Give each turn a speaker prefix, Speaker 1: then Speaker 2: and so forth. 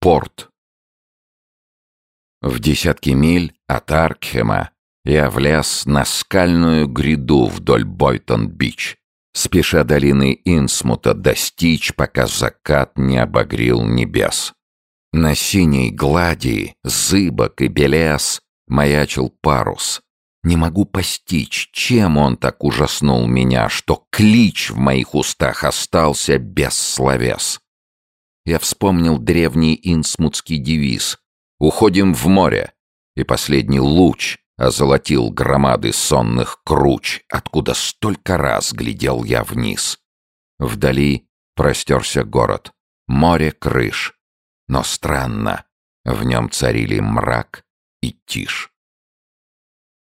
Speaker 1: порт. В десятки миль от Аркхема я влез на скальную гряду вдоль Бойтон-Бич, спеша долины Инсмута достичь, пока закат не обогрел небес. На синей глади, зыбок и белес маячил парус. Не могу постичь, чем он так ужаснул меня, что клич в моих устах остался без словес. Я вспомнил древний инсмутский девиз «Уходим в море», и последний луч озолотил громады сонных круч, откуда столько раз глядел я вниз. Вдали простерся город, море крыш, но странно, в нем царили мрак и тишь.